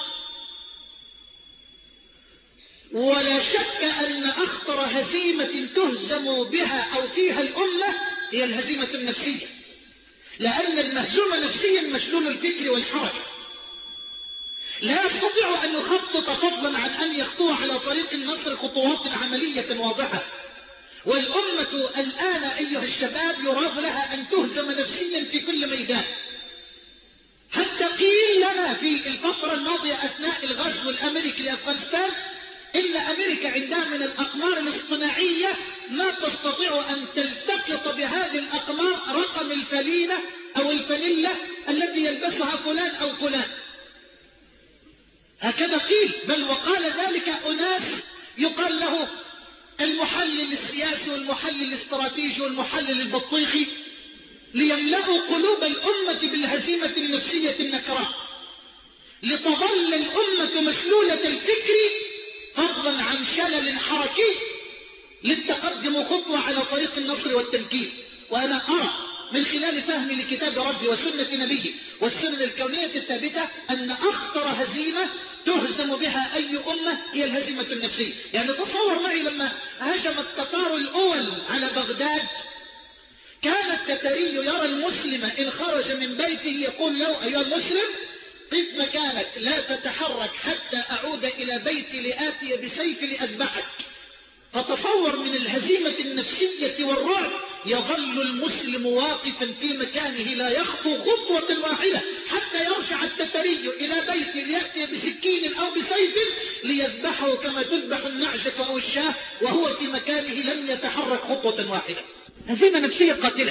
ولا شك أن أخطر هزيمة تهزم بها أو فيها الأمة هي الهزيمة النفسية، لأن المهزوم نفسيا مشلول الفكر والحرج، لا يستطيع أن يخطط فضلا عن أن يخطو على طريق النصر خطوات عملية واضحة. والأمة الآن أيها الشباب يراد لها أن تهزم نفسيا في كل ميدان. حتى قيل لنا في الفترة الماضية أثناء الغزو الأمريكي لأفغانستان إن أمريكا عندها من الأقمار الاصطناعية ما تستطيع أن تلتقط بهذه الأقمار رقم الفلينة أو الفانيلا التي يلبسها فلان أو فلان. هكذا قيل، بل وقال ذلك أناس يقال له المحلل السياسي والمحلل الاستراتيجي والمحلل البطيخي، ليملأوا قلوب الأمة بالهزيمة النفسية النكراء، لتظل الأمة مسلولة الفكر فضلا عن شلل حركي للتقدم خطوة على طريق النصر والتمكين. وأنا أرى من خلال فهمي لكتاب ربي وسنة نبيه والسنن الكونية الثابتة أن أخطر هزيمة تهزم بها أي أمة هي الهزيمة النفسية. يعني تصور معي لما هجم التتار الأول على بغداد، كان التتري يرى المسلم إن خرج من بيته يقول له أيها المسلم قف مكانك لا تتحرك حتى أعود إلى بيتي لآتي بسيفي لأذبحك. فتصور من الهزيمة النفسية والرعب يظل المسلم واقفا في مكانه لا يخطو خطوة واحدة حتى يرجع التتري إلى بيته ليأتي بسكين أو بسيف ليذبحه كما تذبح النعجة أو الشاة وهو في مكانه لم يتحرك خطوة واحدة. هزيمة نفسية قاتلة،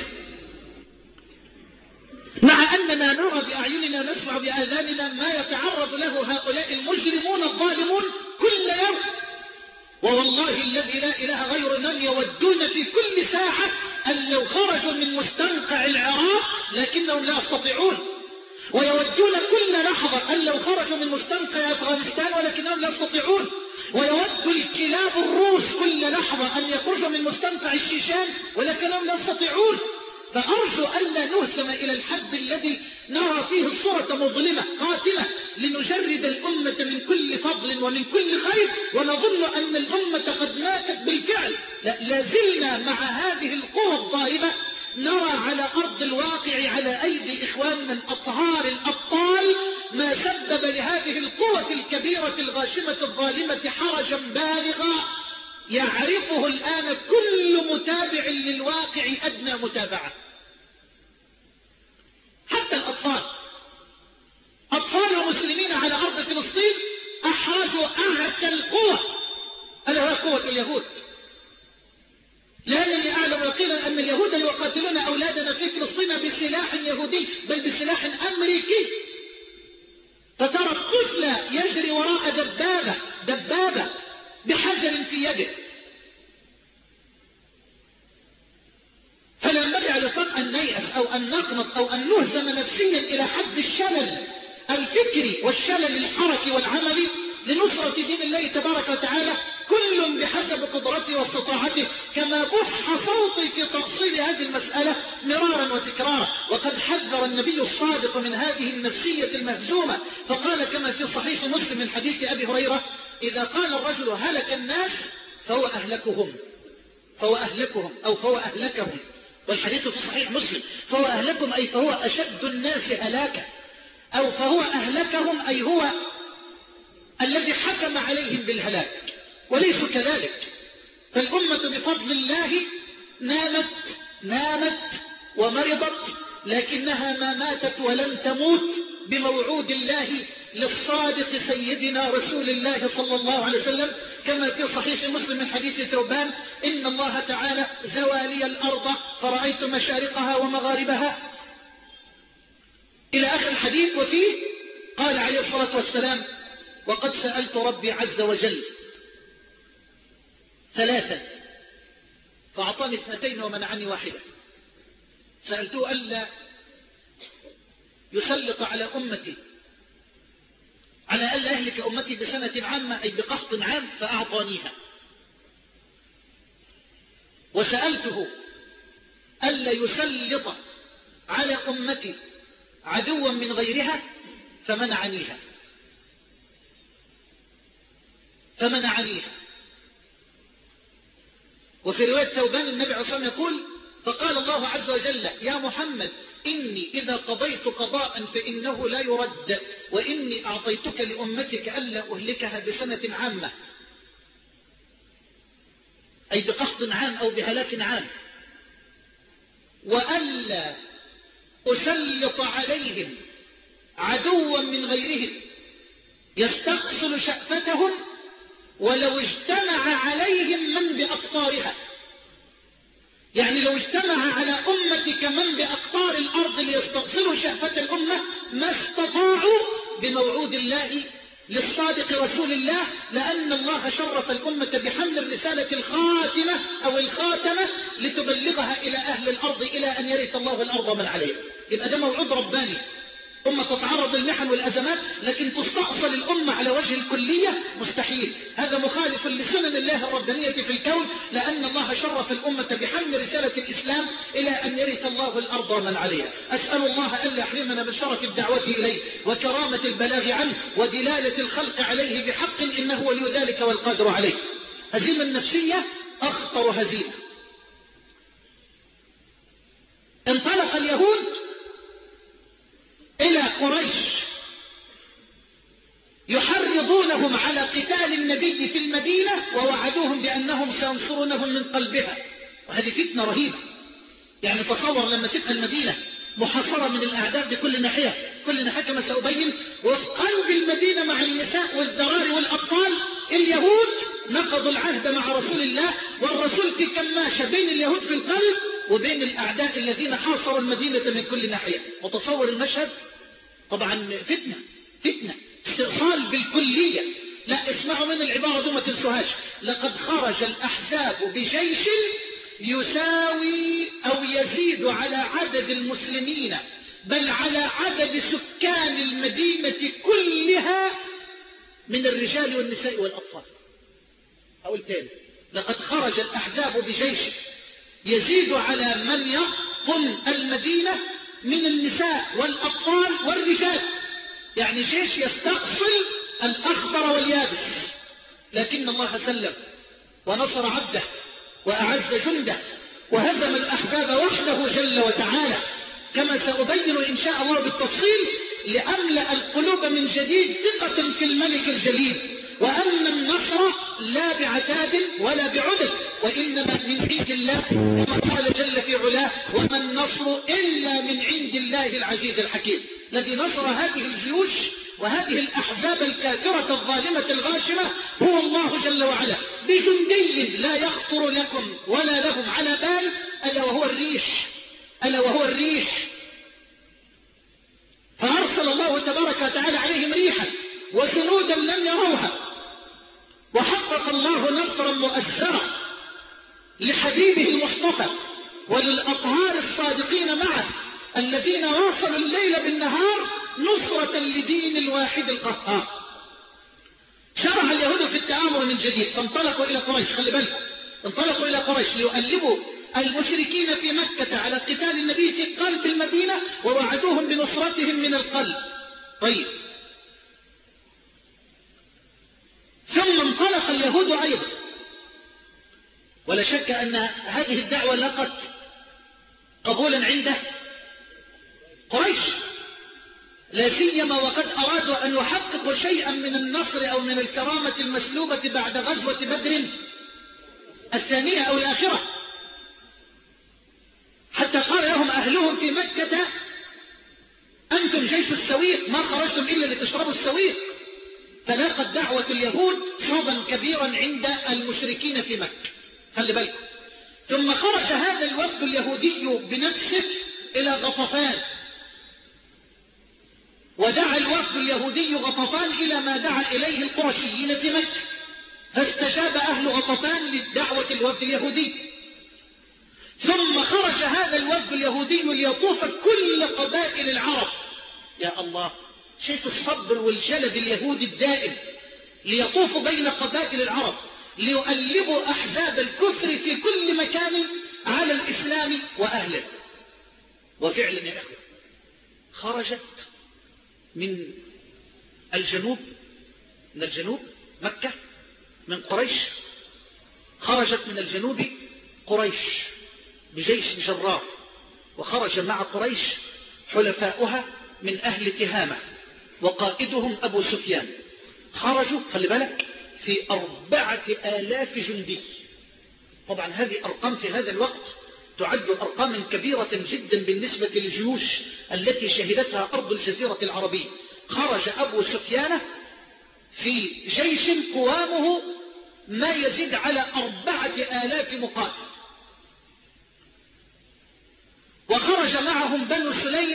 مع أننا نرى بأعيننا نسمع بآذاننا ما يتعرض له هؤلاء المجرمون الظالمون كل يوم. ووالله الذي لا إله غير أنهم يودون في كل ساعة أن لو خرجوا من مستنقع العراق لكنهم لا يستطيعون، ويودون كل لحظة أن لو خرجوا من مستنقع أفغانستان ولكنهم لا يستطيعون، ويود الكلاب الروس كل لحظة أن يخرجوا من مستنقع الشيشان ولكنهم لا يستطيعون. فأرجو ألا نهزم إلى الحد الذي نرى فيه الصورة مظلمة قاتلة لنجرد الأمة من كل فضل ومن كل خير ونظن أن الأمة قد ماتت بالفعل. لا، لازلنا مع هذه القوى الضاربة نرى على أرض الواقع على أيدي إخواننا الأطهار الأبطال ما سبب لهذه القوة الكبيرة الغاشمة الظالمة حرجا بالغا يعرفه الآن كل متابع للواقع أدنى متابعة. حتى الأطفال أطفال ومسلمين على أرض فلسطين أحرجوا أعتى القوة ألا هو قوة اليهود، لأنني أعلم يقينا أن اليهود يقاتلون أولادنا في فلسطين بسلاح يهودي بل بسلاح أمريكي. فترى الطفل يجري وراء دبابة دبابة بحجر في يده. فلا ينبغي على الإنسان أن نيأس أو أن نقنط أو أن نهزم نفسيا إلى حد الشلل الفكري والشلل الحركي والعملي لنصرة دين الله تبارك وتعالى، كل بحسب قدرته واستطاعته، كما بح صوتي في تفصيل هذه المسألة مرارا وتكرارا. وقد حذر النبي الصادق من هذه النفسية المهزومة فقال كما في صحيح مسلم من حديث أبي هريرة: إذا قال الرجل هلك الناس فهو أهلكهم فهو أهلكهم أو فهو أهلكهم، والحديث في صحيح مسلم فهو أهلكهم أي فهو أشد الناس هلاكا، أو فهو أهلكهم أي هو الذي حكم عليهم بالهلاك. وليس كذلك، فالأمة بفضل الله نامت نامت ومرضت لكنها ما ماتت ولن تموت بموعود الله للصادق سيدنا رسول الله صلى الله عليه وسلم كما في صحيح مسلم من حديث ثوبان: إن الله تعالى زوى لي الأرض فرأيت مشارقها ومغاربها إلى آخر الحديث. وفيه قال عليه الصلاة والسلام: وقد سألت ربي عز وجل ثلاثا فأعطاني اثنتين ومنعني واحدة. سألته ألا يسلط على أمتي على ألا أهلك أمتي بسنة عامة أي بقحط عام فأعطانيها، وسألته ألا يسلط على أمتي عدوا من غيرها فمنعنيها فمنعنيها وفي رواية ثوبان النبي عليه الصلاة والسلام يقول: فقال الله عز وجل: يا محمد إني إذا قضيت قضاء فإنه لا يرد، وإني أعطيتك لأمتك ألا أهلكها بسنة عامة أي بقحط عام أو بهلاك عام، وألا أسلط عليهم عدوا من غيرهم يستأصل شأفتهم ولو اجتمع عليهم من بأقطارها. يعني لو اجتمع على أمتك من بأقطار الأرض ليستأصلوا شأفة الأمة ما استطاعوا بموعود الله للصادق رسول الله، لأن الله شرف الأمة بحمل الرسالة الخاتمة أو الخاتمة لتبلغها إلى أهل الأرض إلى أن يرث الله الأرض من عليها. يبقى ده موعود رباني. أمة تتعرض للمحن والأزمات، لكن تستأصل الأمة على وجه الكلية مستحيل. هذا مخالف لسنن الله الربانية في الكون، لأن الله شرف الأمة بحمل رسالة الإسلام إلى أن يرث الله الأرض من عليها. أسأل الله ألا يحرمنا من شرف الدعوة إليه وكرامة البلاغ عنه ودلالة الخلق عليه بحق، إنه ولي ذلك والقادر عليه. هزيمة النفسية أخطر هزيمة. انطلق اليهود إلى قريش يحرضونهم على قتال النبي في المدينة، ووعدوهم بأنهم سينصرونهم من قلبها. وهذه فتنة رهيبة. يعني تصور لما تبقى المدينة محاصرة من الأعداء بكل ناحية، كل ناحية كما سأبين، وفي قلب المدينة مع النساء والذراري والأطفال اليهود نقضوا العهد مع رسول الله، والرسول في كماشة بين اليهود في القلب وبين الأعداء الذين حاصروا المدينة من كل ناحية. وتصور المشهد، طبعا فتنة فتنة استئصال بالكلية. لا، اسمعوا من العبارة دي ما تنسوهاش. لقد خرج الأحزاب بجيش يساوي أو يزيد على عدد المسلمين، بل على عدد سكان المدينة كلها من الرجال والنساء والأطفال. أقول تاني، لقد خرج الأحزاب بجيش يزيد على من يقطن المدينة من النساء والأطفال والرجال، يعني جيش يستأصل الأخضر واليابس. لكن الله سلم ونصر عبده وأعز جنده وهزم الأحزاب وحده جل وتعالى، كما سأبين إن شاء الله بالتفصيل، لأملأ القلوب من جديد ثقة في الملك الجليل، وأن النصر لا بعتاد ولا بعدد، وإنما من عند الله، كما قال جل في علاه: وما النصر إلا من عند الله العزيز الحكيم. الذي نصر هذه الجيوش وهذه الأحزاب الكافرة الظالمة الغاشمة هو الله جل وعلا، بجندي لا يخطر لكم ولا لهم على بال، ألا وهو الريح، ألا وهو الريح. فأرسل الله تبارك وتعالى عليهم ريحا وجنودا لم يروها، وحقق الله نصرا مؤثرا لحبيبه المصطفى وللأطهار الصادقين معه، الذين واصلوا الليل بالنهار نصرة لدين الواحد القهار. شرع اليهود في التآمر من جديد، فانطلقوا إلى قريش. خلي بالكم، انطلقوا إلى قريش ليؤلبوا المشركين في مكة على قتال النبي في قلب المدينة، ووعدوهم بنصرتهم من القلب. طيب، ثم انطلق اليهود أيضا، ولا شك أن هذه الدعوة لقت قبولا عند قريش، لا سيما وقد أرادوا أن يحققوا شيئا من النصر أو من الكرامة المسلوبة بعد غزوة بدر الثانية أو الآخرة، حتى قال لهم أهلهم في مكة: أنتم جيش السويق، ما خرجتم إلا لتشربوا السويق. فلاقت دعوة اليهود صوبا كبيرا عند المشركين في مكة. خلي بالكم. ثم خرج هذا الوفد اليهودي بنفسه إلى غطفان، ودعا الوفد اليهودي غطفان إلى ما دعا إليه القرشيين في مكة، فاستجاب أهل غطفان للدعوة الوفد اليهودي. ثم خرج هذا الوفد اليهودي ليطوف كل قبائل العرب. يا الله، شايف الصبر والجلد اليهودي الدائم، ليطوفوا بين قبائل العرب ليؤلبوا أحزاب الكفر في كل مكان على الإسلام وأهله. وفعلا يا أخوة، خرجت من الجنوب، من الجنوب مكة، من قريش، خرجت من الجنوب قريش بجيش جرار، وخرج مع قريش حلفاؤها من أهل تهامة وقائدهم أبو سفيان. خرجوا، خلي بالك، في أربعة آلاف جندي. طبعا هذه أرقام في هذا الوقت تعد أرقاما كبيرة جدا بالنسبة للجيوش التي شهدتها أرض الجزيرة العربية. خرج أبو سفيان في جيش قوامه ما يزيد على أربعة آلاف مقاتل، وخرج معهم بنو سليم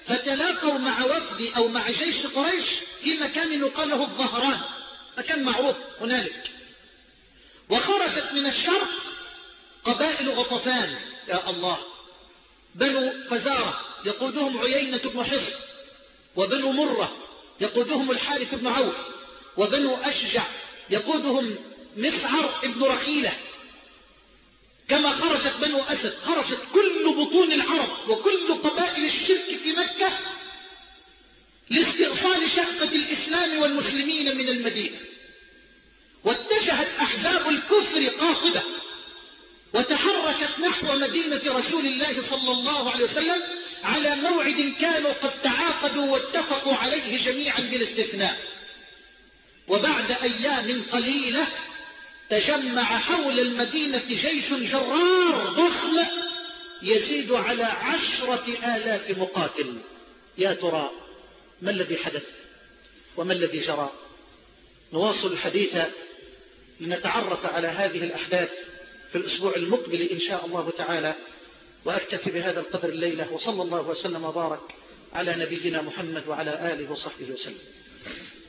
فتلاقوا مع وفد أو مع جيش قريش في مكان يقال له الظهران، مكان معروف هنالك. وخرجت من الشرق قبائل غطفان، يا الله، بنو فزارة يقودهم عيينة بن حصن، وبنو مرة يقودهم الحارث بن عوف، وبنو أشجع يقودهم مسعر بن رخيلة. كما خرجت بنو أسد، خرجت كل بطون العرب وكل قبائل الشرك في مكة لاستئصال شقة الإسلام والمسلمين من المدينة. واتجهت أحزاب الكفر قاطبة وتحركت نحو مدينة رسول الله صلى الله عليه وسلم على موعد كانوا قد تعاقدوا واتفقوا عليه جميعا بالاستثناء. وبعد أيام قليلة تجمع حول المدينة جيش جرار ضخم يزيد على عشرة آلاف مقاتل. يا ترى ما الذي حدث وما الذي جرى؟ نواصل الحديث لنتعرف على هذه الأحداث في الأسبوع المقبل إن شاء الله تعالى، وأكتفي بهذا القدر الليلة، وصلى الله وسلم وبارك على نبينا محمد وعلى آله وصحبه وسلم.